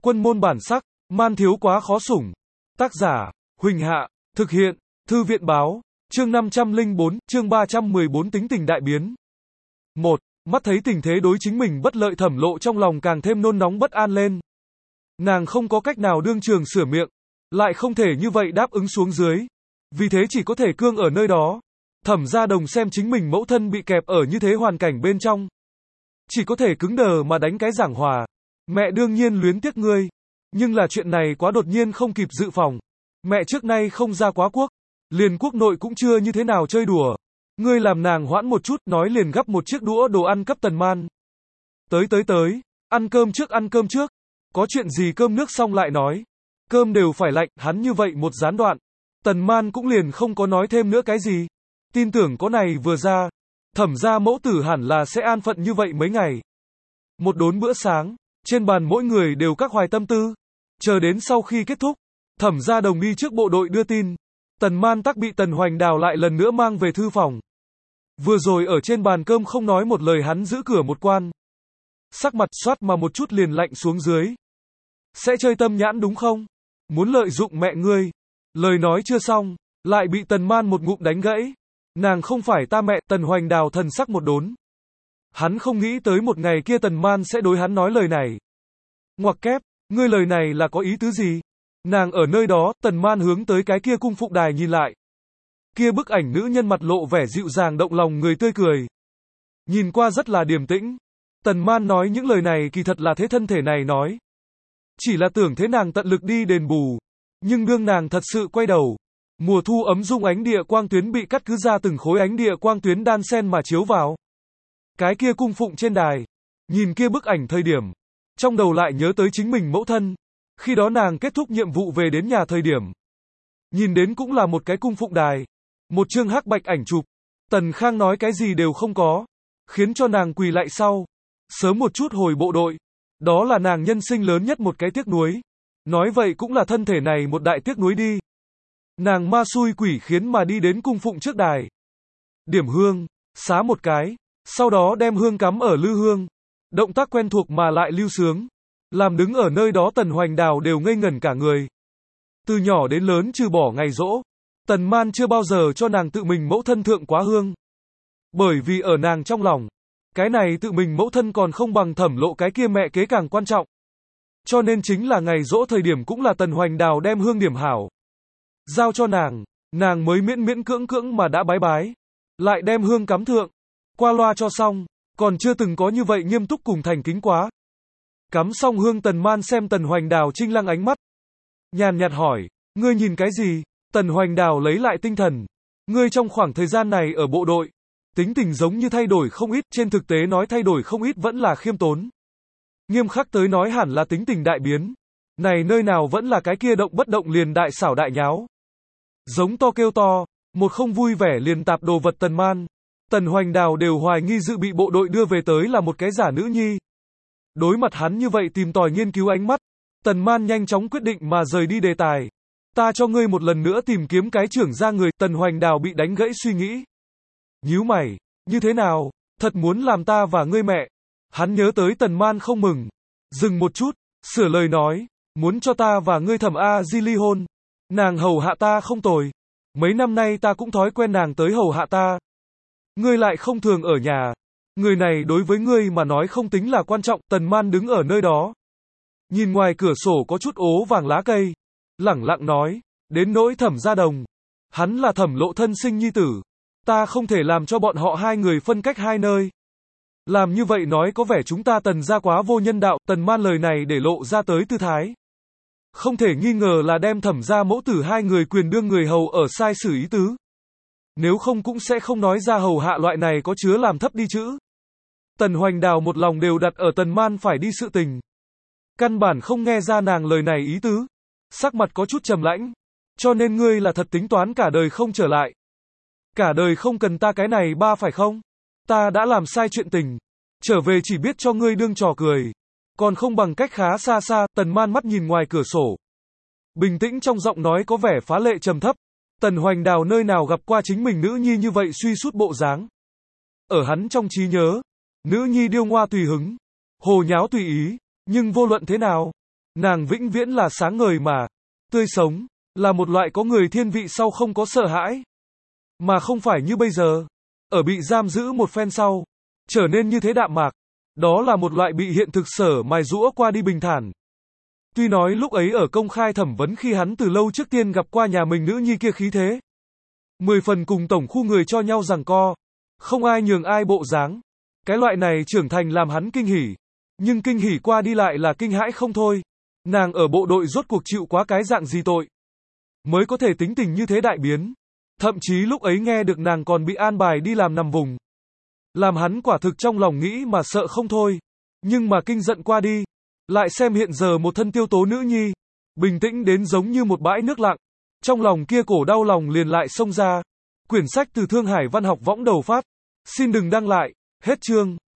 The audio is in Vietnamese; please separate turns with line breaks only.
Quân môn bản sắc, man thiếu quá khó sủng. Tác giả, Huỳnh Hạ, thực hiện, Thư viện báo, chương 504, chương 314 tính tình đại biến. 1. Mắt thấy tình thế đối chính mình bất lợi, Thẩm Lộ trong lòng càng thêm nôn nóng bất an lên. Nàng không có cách nào đương trường sửa miệng, lại không thể như vậy đáp ứng xuống dưới. Vì thế chỉ có thể cương ở nơi đó. Thẩm Gia Đồng xem chính mình mẫu thân bị kẹp ở như thế hoàn cảnh bên trong, chỉ có thể cứng đờ mà đánh cái giảng hòa. Mẹ đương nhiên luyến tiếc ngươi, nhưng là chuyện này quá đột nhiên không kịp dự phòng. Mẹ trước nay không ra quá quốc, liền quốc nội cũng chưa như thế nào chơi đùa. Ngươi làm nàng hoãn một chút, nói liền gắp một chiếc đũa đồ ăn cấp Tần Man. Tới, ăn cơm trước. Có chuyện gì cơm nước xong lại nói. Cơm đều phải lạnh, hắn như vậy một gián đoạn. Tần Man cũng liền không có nói thêm nữa cái gì. Tin tưởng có này vừa ra, Thẩm gia mẫu tử hẳn là sẽ an phận như vậy mấy ngày. Một đốn bữa sáng, trên bàn mỗi người đều các hoài tâm tư. Chờ đến sau khi kết thúc, Thẩm Gia Đồng đi trước bộ đội đưa tin. Tần Man tắc bị Tần Hoành Đào lại lần nữa mang về thư phòng. Vừa rồi ở trên bàn cơm không nói một lời, hắn giữ cửa một quan. Sắc mặt xoát mà một chút liền lạnh xuống dưới. Sẽ chơi tâm nhãn đúng không? Muốn lợi dụng mẹ ngươi. Lời nói chưa xong, lại bị Tần Man một ngụm đánh gãy. Nàng không phải ta mẹ. Tần Hoành Đào thần sắc một đốn. Hắn không nghĩ tới một ngày kia Tần Man sẽ đối hắn nói lời này. Ngoặc kép, ngươi lời này là có ý tứ gì? Nàng ở nơi đó, Tần Man hướng tới cái kia cung phụng đài nhìn lại. Kia bức ảnh nữ nhân mặt lộ vẻ dịu dàng động lòng người, tươi cười. Nhìn qua rất là điềm tĩnh. Tần Man nói những lời này kỳ thật là thế thân thể này nói. Chỉ là tưởng thế nàng tận lực đi đền bù. Nhưng đương nàng thật sự quay đầu, mùa thu ấm dung ánh địa quang tuyến bị cắt cứ ra từng khối ánh địa quang tuyến đan xen mà chiếu vào. Cái kia cung phụng trên đài, nhìn kia bức ảnh thời điểm, trong đầu lại nhớ tới chính mình mẫu thân. Khi đó nàng kết thúc nhiệm vụ về đến nhà thời điểm, nhìn đến cũng là một cái cung phụng đài, một chương hắc bạch ảnh chụp. Tần Khang nói cái gì đều không có, khiến cho nàng quỳ lại sau, sớm một chút hồi bộ đội. Đó là nàng nhân sinh lớn nhất một cái tiếc nuối. Nói vậy cũng là thân thể này một đại tiếc nuối đi. Nàng ma xui quỷ khiến mà đi đến cung phụng trước đài. Điểm hương, xá một cái, sau đó đem hương cắm ở lư hương. Động tác quen thuộc mà lại lưu sướng. Làm đứng ở nơi đó Tần Hoành Đào đều ngây ngẩn cả người. Từ nhỏ đến lớn trừ bỏ ngày giỗ, Tần Man chưa bao giờ cho nàng tự mình mẫu thân thượng quá hương. Bởi vì ở nàng trong lòng, cái này tự mình mẫu thân còn không bằng Thẩm Lộ cái kia mẹ kế càng quan trọng. Cho nên chính là ngày giỗ thời điểm cũng là Tần Hoành Đào đem hương điểm hảo, giao cho nàng mới miễn cưỡng mà đã bái, lại đem hương cắm thượng, qua loa cho xong, còn chưa từng có như vậy nghiêm túc cùng thành kính quá. Cắm xong hương, Tần Man xem Tần Hoành Đào trinh lăng ánh mắt, nhàn nhạt hỏi, ngươi nhìn cái gì? Tần Hoành Đào lấy lại tinh thần, ngươi trong khoảng thời gian này ở bộ đội, tính tình giống như thay đổi không ít, trên thực tế nói thay đổi không ít vẫn là khiêm tốn. Nghiêm khắc tới nói hẳn là tính tình đại biến. Này nơi nào vẫn là cái kia động bất động liền đại xảo đại nháo. Giống to kêu to, một không vui vẻ liền tạp đồ vật Tần Man. Tần Hoành Đào đều hoài nghi dự bị bộ đội đưa về tới là một cái giả nữ nhi. Đối mặt hắn như vậy tìm tòi nghiên cứu ánh mắt, Tần Man nhanh chóng quyết định mà rời đi đề tài. Ta cho ngươi một lần nữa tìm kiếm cái trưởng ra người. Tần Hoành Đào bị đánh gãy suy nghĩ. Nhíu mày, như thế nào, thật muốn làm ta và ngươi mẹ? Hắn nhớ tới Tần Man không mừng, dừng một chút, sửa lời nói, muốn cho ta và ngươi Thẩm A Di ly hôn. Nàng hầu hạ ta không tồi, mấy năm nay ta cũng thói quen nàng tới hầu hạ ta. Ngươi lại không thường ở nhà, người này đối với ngươi mà nói không tính là quan trọng. Tần Man đứng ở nơi đó, nhìn ngoài cửa sổ có chút ố vàng lá cây, lẳng lặng nói, đến nỗi Thẩm Gia Đồng, hắn là Thẩm Lộ thân sinh nhi tử, ta không thể làm cho bọn họ hai người phân cách hai nơi. Làm như vậy nói có vẻ chúng ta Tần gia quá vô nhân đạo. Tần Man lời này để lộ ra tới tư thái, không thể nghi ngờ là đem Thẩm gia mẫu tử hai người quyền đương người hầu ở sai sử ý tứ. Nếu không cũng sẽ không nói ra hầu hạ loại này có chứa làm thấp đi chữ. Tần Hoành Đào một lòng đều đặt ở Tần Man phải đi sự tình, căn bản không nghe ra nàng lời này ý tứ, sắc mặt có chút trầm lãnh. Cho nên ngươi là thật tính toán cả đời không trở lại, cả đời không cần ta cái này ba phải không? Ta đã làm sai chuyện tình, trở về chỉ biết cho ngươi đương trò cười, còn không bằng cách khá xa xa. Tần Man mắt nhìn ngoài cửa sổ, bình tĩnh trong giọng nói có vẻ phá lệ trầm thấp. Tần Hoành Đào nơi nào gặp qua chính mình nữ nhi như vậy suy sút bộ dáng. Ở hắn trong trí nhớ, nữ nhi điêu ngoa tùy hứng, hồ nháo tùy ý, nhưng vô luận thế nào, Nàng vĩnh viễn là sáng ngời mà, tươi sống, là một loại có người thiên vị sau không có sợ hãi. Mà không phải như bây giờ, ở bị giam giữ một phen sau, trở nên như thế đạm mạc. Đó là một loại bị hiện thực sở mài giũa qua đi bình thản. Tuy nói lúc ấy ở công khai thẩm vấn khi hắn từ lâu trước tiên gặp qua nhà mình nữ nhi kia khí thế 10 phần cùng tổng khu người cho nhau giằng co, không ai nhường ai bộ dáng. Cái loại này trưởng thành làm hắn kinh hỉ, nhưng kinh hỉ qua đi lại là kinh hãi không thôi. Nàng ở bộ đội rốt cuộc chịu quá cái dạng gì tội, mới có thể tính tình như thế đại biến. Thậm chí lúc ấy nghe được nàng còn bị an bài đi làm nằm vùng, làm hắn quả thực trong lòng nghĩ mà sợ không thôi. Nhưng mà kinh giận qua đi, lại xem hiện giờ một thân tiêu tố nữ nhi, bình tĩnh đến giống như một bãi nước lặng. Trong lòng kia cổ đau lòng liền lại xông ra. Quyển sách từ Thương Hải Văn học võng đầu phát. Xin đừng đăng lại. Hết chương.